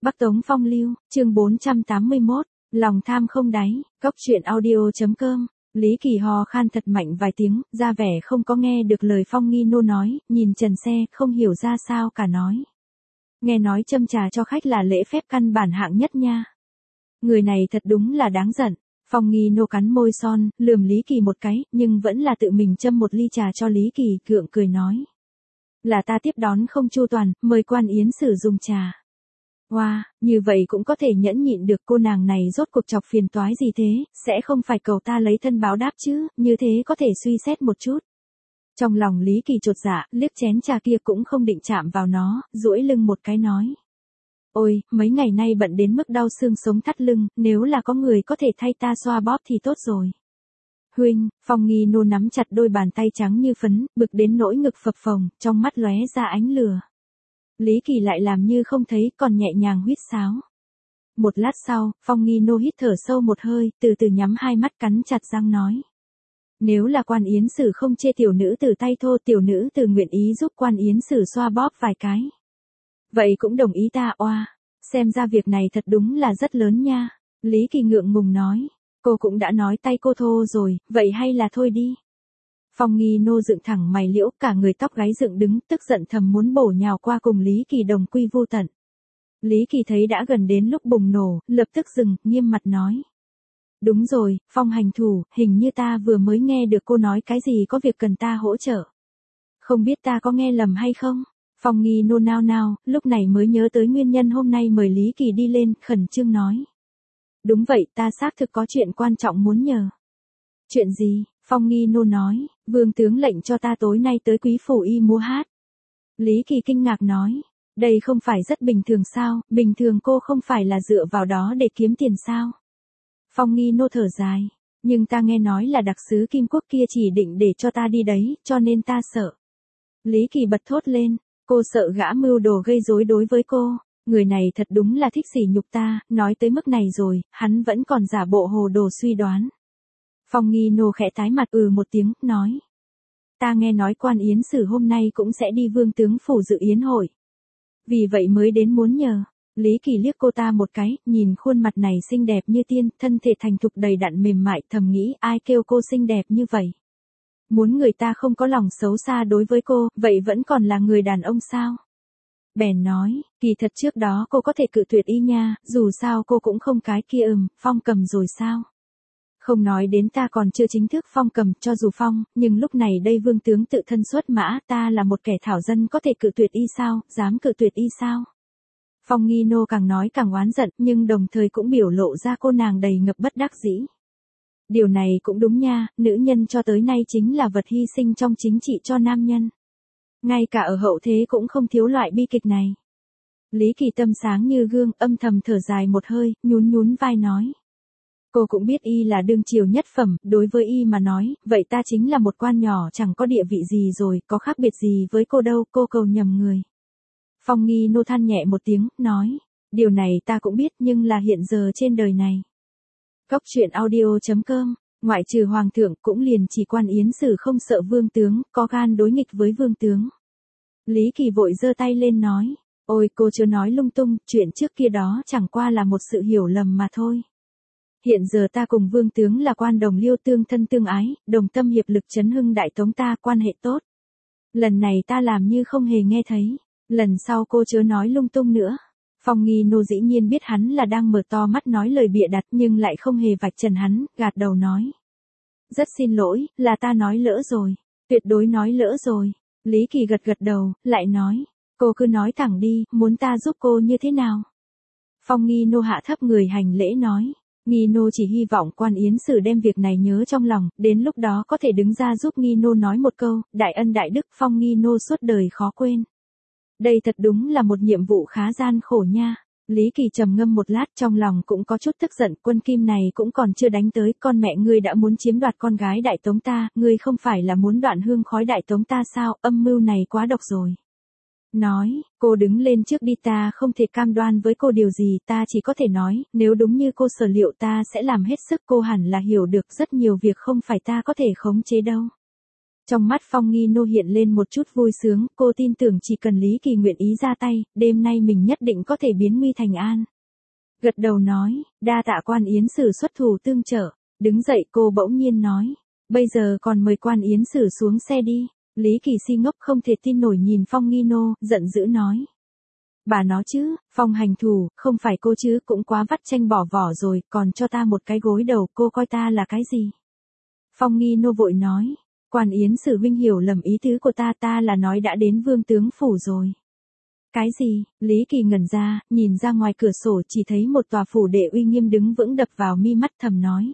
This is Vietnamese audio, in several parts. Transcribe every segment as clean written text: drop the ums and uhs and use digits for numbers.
Bắc Tống Phong Lưu, chương 481, lòng tham không đáy, Cóc truyện audio.com. Lý Kỳ ho khan thật mạnh vài tiếng, ra vẻ không có nghe được lời Phong Nghi Nô nói, nhìn trần xe, không hiểu ra sao cả nói. Nghe nói châm trà cho khách là lễ phép căn bản hạng nhất nha. Người này thật đúng là đáng giận. Phong Nghi Nô cắn môi son, lườm Lý Kỳ một cái, nhưng vẫn là tự mình châm một ly trà cho Lý Kỳ, gượng cười nói. Là ta tiếp đón không chu toàn, mời quan yến sử dùng trà. Wow, như vậy cũng có thể nhẫn nhịn được, cô nàng này rốt cuộc chọc phiền toái gì thế, sẽ không phải cầu ta lấy thân báo đáp chứ, như thế có thể suy xét một chút. Trong lòng Lý Kỳ chột dạ, liếc chén trà kia cũng không định chạm vào nó, duỗi lưng một cái nói. Ôi, mấy ngày nay bận đến mức đau xương sống thắt lưng, nếu là có người có thể thay ta xoa bóp thì tốt rồi. Huynh, Phong Nghi Nô nắm chặt đôi bàn tay trắng như phấn, bực đến nỗi ngực phập phồng, trong mắt lóe ra ánh lửa. Lý Kỳ lại làm như không thấy, còn nhẹ nhàng huýt sáo. Một lát sau, Phong Nghi Nô hít thở sâu một hơi, từ từ nhắm hai mắt cắn chặt răng nói. Nếu là quan yến sử không chê tiểu nữ từ tay thô, tiểu nữ từ nguyện ý giúp quan yến sử xoa bóp vài cái. Vậy cũng đồng ý ta oa, xem ra việc này thật đúng là rất lớn nha. Lý Kỳ ngượng ngùng nói, cô cũng đã nói tay cô thô rồi, vậy hay là thôi đi. Phong Nghi Nô dựng thẳng mày liễu, cả người tóc gáy dựng đứng, tức giận thầm muốn bổ nhào qua cùng Lý Kỳ đồng quy vu tận. Lý Kỳ thấy đã gần đến lúc bùng nổ, lập tức dừng, nghiêm mặt nói. Đúng rồi, Phong hành thủ, hình như ta vừa mới nghe được cô nói cái gì có việc cần ta hỗ trợ. Không biết ta có nghe lầm hay không? Phong Nghi Nô nao nao, lúc này mới nhớ tới nguyên nhân hôm nay mời Lý Kỳ đi lên, khẩn trương nói. Đúng vậy, ta xác thực có chuyện quan trọng muốn nhờ. Chuyện gì? Phong Nghi Nô nói, vương tướng lệnh cho ta tối nay tới Quý Phủ Y múa hát. Lý Kỳ kinh ngạc nói, đây không phải rất bình thường sao, bình thường cô không phải là dựa vào đó để kiếm tiền sao. Phong Nghi Nô thở dài, nhưng ta nghe nói là đặc sứ Kim Quốc kia chỉ định để cho ta đi đấy, cho nên ta sợ. Lý Kỳ bật thốt lên, cô sợ gã mưu đồ gây rối đối với cô, người này thật đúng là thích sỉ nhục ta, nói tới mức này rồi, hắn vẫn còn giả bộ hồ đồ suy đoán. Phong Nghi Nô khẽ tái mặt một tiếng, nói. Ta nghe nói quan yến sử hôm nay cũng sẽ đi vương tướng phủ dự yến hội. Vì vậy mới đến muốn nhờ. Lý Kỳ liếc cô ta một cái, nhìn khuôn mặt này xinh đẹp như tiên, thân thể thành thục đầy đặn mềm mại, thầm nghĩ ai kêu cô xinh đẹp như vậy. Muốn người ta không có lòng xấu xa đối với cô, vậy vẫn còn là người đàn ông sao? Bèn nói, kỳ thật trước đó cô có thể cự tuyệt y nha, dù sao cô cũng không cái kia phong cầm rồi sao? Không nói đến ta còn chưa chính thức phong cầm, cho dù phong, nhưng lúc này đây vương tướng tự thân xuất mã, ta là một kẻ thảo dân có thể cự tuyệt y sao, dám cự tuyệt y sao? Phong Nghi Nô càng nói càng oán giận, nhưng đồng thời cũng biểu lộ ra cô nàng đầy ngập bất đắc dĩ. Điều này cũng đúng nha, nữ nhân cho tới nay chính là vật hy sinh trong chính trị cho nam nhân. Ngay cả ở hậu thế cũng không thiếu loại bi kịch này. Lý Kỳ tâm sáng như gương, âm thầm thở dài một hơi, nhún nhún vai nói. Cô cũng biết y là đương triều nhất phẩm, đối với y mà nói, vậy ta chính là một quan nhỏ chẳng có địa vị gì rồi, có khác biệt gì với cô đâu, cô cầu nhầm người. Phong Nghi Nô than nhẹ một tiếng, nói, điều này ta cũng biết nhưng là hiện giờ trên đời này. Cóc truyện audio.com, ngoại trừ hoàng thượng cũng liền chỉ quan yến sử không sợ vương tướng, có gan đối nghịch với vương tướng. Lý Kỳ vội giơ tay lên nói, ôi cô chưa nói lung tung, chuyện trước kia đó chẳng qua là một sự hiểu lầm mà thôi. Hiện giờ ta cùng vương tướng là quan đồng liêu tương thân tương ái, đồng tâm hiệp lực chấn hưng đại tống ta, quan hệ tốt. Lần này ta làm như không hề nghe thấy, lần sau cô chớ nói lung tung nữa. Phong Nghi Nô dĩ nhiên biết hắn là đang mở to mắt nói lời bịa đặt nhưng lại không hề vạch trần hắn, gạt đầu nói. Rất xin lỗi, là ta nói lỡ rồi, tuyệt đối nói lỡ rồi. Lý Kỳ gật gật đầu, lại nói, cô cứ nói thẳng đi, muốn ta giúp cô như thế nào? Phong Nghi Nô hạ thấp người hành lễ nói. Nghi Nô chỉ hy vọng quan yến sử đem việc này nhớ trong lòng, đến lúc đó có thể đứng ra giúp Nghi Nô nói một câu, đại ân đại đức Phong Nghi Nô suốt đời khó quên. Đây thật đúng là một nhiệm vụ khá gian khổ nha. Lý Kỳ trầm ngâm một lát, trong lòng cũng có chút tức giận, quân kim này cũng còn chưa đánh tới, con mẹ ngươi đã muốn chiếm đoạt con gái đại tống ta, ngươi không phải là muốn đoạn hương khói đại tống ta sao, âm mưu này quá độc rồi. Nói, cô đứng lên trước đi, ta không thể cam đoan với cô điều gì, ta chỉ có thể nói, nếu đúng như cô sở liệu ta sẽ làm hết sức, cô hẳn là hiểu được rất nhiều việc không phải ta có thể khống chế đâu. Trong mắt Phong Nghi Nô hiện lên một chút vui sướng, cô tin tưởng chỉ cần Lý Kỳ nguyện ý ra tay, đêm nay mình nhất định có thể biến nguy thành an. Gật đầu nói, đa tạ Quan Yến Sử xuất thủ tương trợ. Đứng dậy cô bỗng nhiên nói, bây giờ còn mời Quan Yến Sử xuống xe đi. Lý Kỳ si ngốc không thể tin nổi nhìn Phong Nghi Nô, giận dữ nói. Bà nói chứ, Phong hành thủ, không phải cô chứ, cũng quá vắt chanh bỏ vỏ rồi, còn cho ta một cái gối đầu, cô coi ta là cái gì? Phong Nghi Nô vội nói, Quan Yến Sử huynh hiểu lầm ý tứ của ta là nói đã đến Vương tướng phủ rồi. Cái gì? Lý Kỳ ngẩn ra, nhìn ra ngoài cửa sổ chỉ thấy một tòa phủ đệ uy nghiêm đứng vững đập vào mi mắt thầm nói.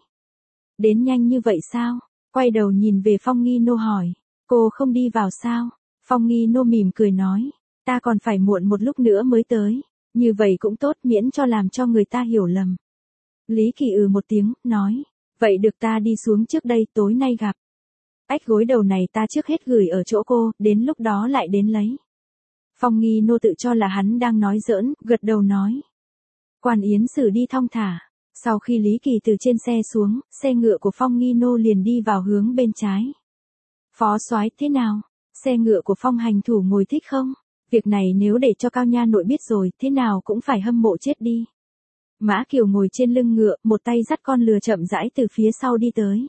Đến nhanh như vậy sao? Quay đầu nhìn về Phong Nghi Nô hỏi, cô không đi vào sao? Phong Nghi Nô mỉm cười nói, ta còn phải muộn một lúc nữa mới tới, như vậy cũng tốt miễn cho làm cho người ta hiểu lầm. Lý Kỳ một tiếng, nói, vậy được ta đi xuống trước đây tối nay gặp. Ách gối đầu này ta trước hết gửi ở chỗ cô, đến lúc đó lại đến lấy. Phong Nghi Nô tự cho là hắn đang nói giỡn, gật đầu nói. Quan Yến Sử đi thong thả. Sau khi Lý Kỳ từ trên xe xuống, xe ngựa của Phong Nghi Nô liền đi vào hướng bên trái. Phó soái thế nào? Xe ngựa của Phong hành thủ ngồi thích không? Việc này nếu để cho Cao Nha nội biết rồi, thế nào cũng phải hâm mộ chết đi. Mã Kiều ngồi trên lưng ngựa, một tay dắt con lừa chậm rãi từ phía sau đi tới.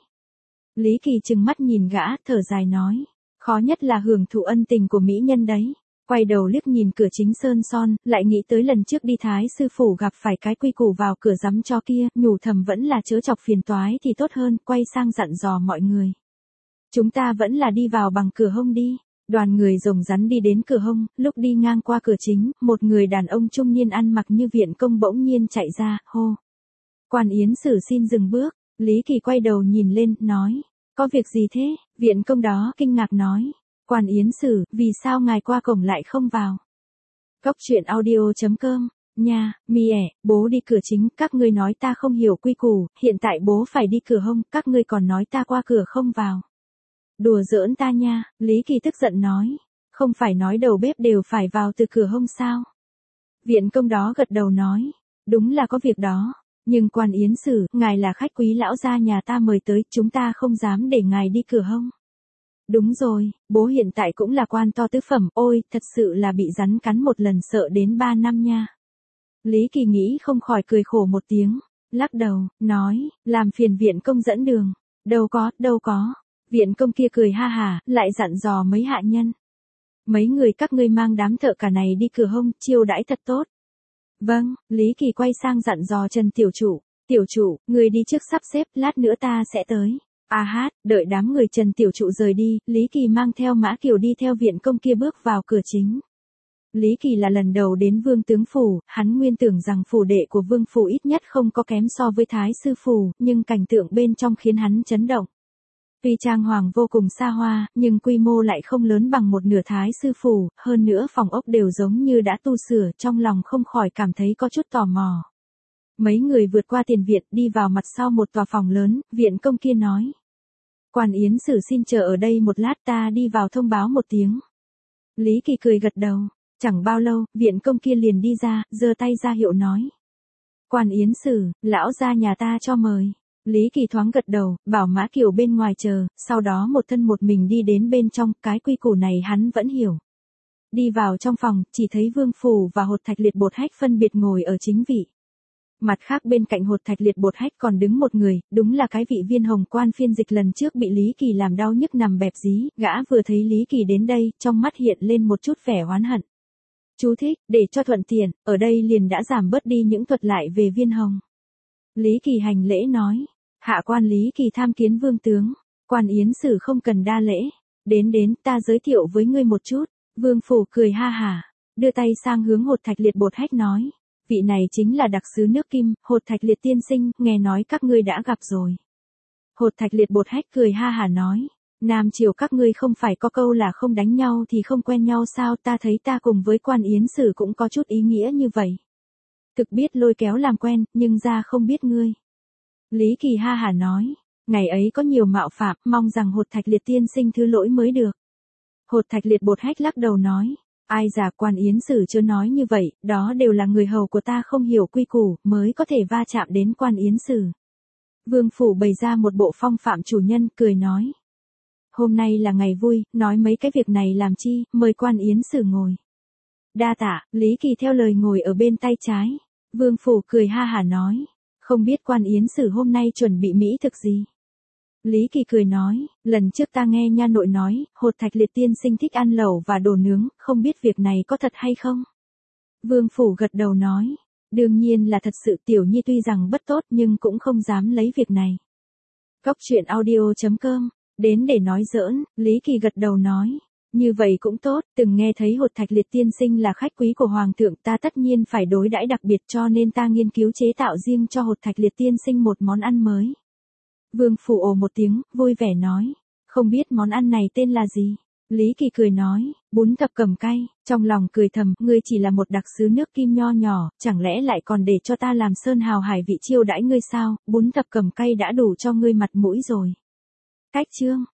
Lý Kỳ trừng mắt nhìn gã, thở dài nói. Khó nhất là hưởng thụ ân tình của mỹ nhân đấy. Quay đầu liếc nhìn cửa chính sơn son, lại nghĩ tới lần trước đi Thái sư phủ gặp phải cái quy củ vào cửa giám cho kia, nhủ thầm vẫn là chớ chọc phiền toái thì tốt hơn, quay sang dặn dò mọi người. Chúng ta vẫn là đi vào bằng cửa hông đi. Đoàn người rồng rắn đi đến cửa hông, lúc đi ngang qua cửa chính, một người đàn ông trung niên ăn mặc như viện công bỗng nhiên chạy ra, hô. Quan Yến Sử xin dừng bước, Lý Kỳ quay đầu nhìn lên, nói. Có việc gì thế? Viện công đó kinh ngạc nói. Quan Yến Sử, vì sao ngài qua cổng lại không vào? Góc truyện audio.com, nha, bố đi cửa chính, các ngươi nói ta không hiểu quy củ, hiện tại bố phải đi cửa hông, các ngươi còn nói ta qua cửa không vào. Đùa giỡn ta nha, Lý Kỳ tức giận nói, không phải nói đầu bếp đều phải vào từ cửa hông sao? Viện công đó gật đầu nói, đúng là có việc đó, nhưng Quan Yến Sử, ngài là khách quý lão gia nhà ta mời tới, chúng ta không dám để ngài đi cửa hông. Đúng rồi, bố hiện tại cũng là quan to tứ phẩm, ôi, thật sự là bị rắn cắn một lần sợ đến 3 năm nha. Lý Kỳ nghĩ không khỏi cười khổ một tiếng, lắc đầu, nói, làm phiền viện công dẫn đường. Đâu có. Viện công kia cười ha hả, lại dặn dò mấy hạ nhân. Mấy người các ngươi mang đám thợ cả này đi cửa hông, chiêu đãi thật tốt. Vâng, Lý Kỳ quay sang dặn dò Trần Tiểu chủ, người đi trước sắp xếp, lát nữa ta sẽ tới. Đợi đám người Trần Tiểu Trụ rời đi, Lý Kỳ mang theo Mã Kiều đi theo viện công kia bước vào cửa chính. Lý Kỳ là lần đầu đến Vương tướng phủ, hắn nguyên tưởng rằng phủ đệ của Vương phủ ít nhất không có kém so với Thái sư phủ, nhưng cảnh tượng bên trong khiến hắn chấn động. Tuy trang hoàng vô cùng xa hoa, nhưng quy mô lại không lớn bằng một nửa Thái sư phủ, hơn nữa phòng ốc đều giống như đã tu sửa, trong lòng không khỏi cảm thấy có chút tò mò. Mấy người vượt qua tiền viện đi vào mặt sau một tòa phòng lớn, viện công kia nói. Quan Yến Sử xin chờ ở đây một lát ta đi vào thông báo một tiếng. Lý Kỳ cười gật đầu, chẳng bao lâu, viện công kia liền đi ra, giơ tay ra hiệu nói. Quan Yến Sử, lão gia nhà ta cho mời. Lý Kỳ thoáng gật đầu, bảo Mã Kiều bên ngoài chờ, sau đó một thân một mình đi đến bên trong, cái quy củ này hắn vẫn hiểu. Đi vào trong phòng, chỉ thấy Vương Phủ và Hột Thạch Liệt Bột Hách phân biệt ngồi ở chính vị. Mặt khác bên cạnh Hột Thạch Liệt Bột Hách còn đứng một người, đúng là cái vị Viên Hồng quan phiên dịch lần trước bị Lý Kỳ làm đau nhức nằm bẹp dí, gã vừa thấy Lý Kỳ đến đây, trong mắt hiện lên một chút vẻ oán hận. Chú thích, để cho thuận tiện, ở đây liền đã giảm bớt đi những thuật lại về Viên Hồng. Lý Kỳ hành lễ nói, hạ quan Lý Kỳ tham kiến vương tướng, Quan Yến Sử không cần đa lễ, đến ta giới thiệu với ngươi một chút. Vương Phủ cười ha hả, đưa tay sang hướng Hột Thạch Liệt Bột Hách nói, vị này chính là đặc sứ nước Kim, Hột Thạch Liệt tiên sinh, nghe nói các ngươi đã gặp rồi. Hột Thạch Liệt Bột Hách cười ha hả nói, Nam Triều các ngươi không phải có câu là không đánh nhau thì không quen nhau sao, ta thấy ta cùng với Quan Yến Sử cũng có chút ý nghĩa như vậy. Thực biết lôi kéo làm quen, nhưng ra không biết ngươi. Lý Kỳ ha hả nói, ngày ấy có nhiều mạo phạm, mong rằng Hột Thạch Liệt tiên sinh thứ lỗi mới được. Hột Thạch Liệt Bột Hách lắc đầu nói, ai già Quan Yến Sử chưa nói như vậy, đó đều là người hầu của ta không hiểu quy củ, mới có thể va chạm đến Quan Yến Sử. Vương Phủ bày ra một bộ phong phạm chủ nhân, cười nói. hôm nay là ngày vui, nói mấy cái việc này làm chi, mời quan yến sử ngồi. Đa tạ, Lý Kỳ theo lời ngồi ở bên tay trái. Vương Phủ cười ha hả nói, không biết quan yến sử hôm nay chuẩn bị mỹ thực gì. Lý Kỳ cười nói, lần trước ta nghe nha nội nói, Hột Thạch Liệt tiên sinh thích ăn lẩu và đồ nướng, không biết việc này có thật hay không? Vương Phủ gật đầu nói, đương nhiên là thật sự, Tiểu Nhi tuy rằng bất tốt nhưng cũng không dám lấy việc này. Cóc truyện audio.com, đến để nói giỡn, Lý Kỳ gật đầu nói, như vậy cũng tốt, từng nghe thấy Hột Thạch Liệt tiên sinh là khách quý của Hoàng thượng, ta tất nhiên phải đối đãi đặc biệt, cho nên ta nghiên cứu chế tạo riêng cho Hột Thạch Liệt tiên sinh một món ăn mới. Vương Phủ ồ một tiếng, vui vẻ nói, không biết món ăn này tên là gì? Lý Kỳ cười nói, bún thập cẩm cay, trong lòng cười thầm, ngươi chỉ là một đặc sứ nước Kim nho nhỏ, chẳng lẽ lại còn để cho ta làm sơn hào hải vị chiêu đãi ngươi sao, bún thập cẩm cay đã đủ cho ngươi mặt mũi rồi. Cách chương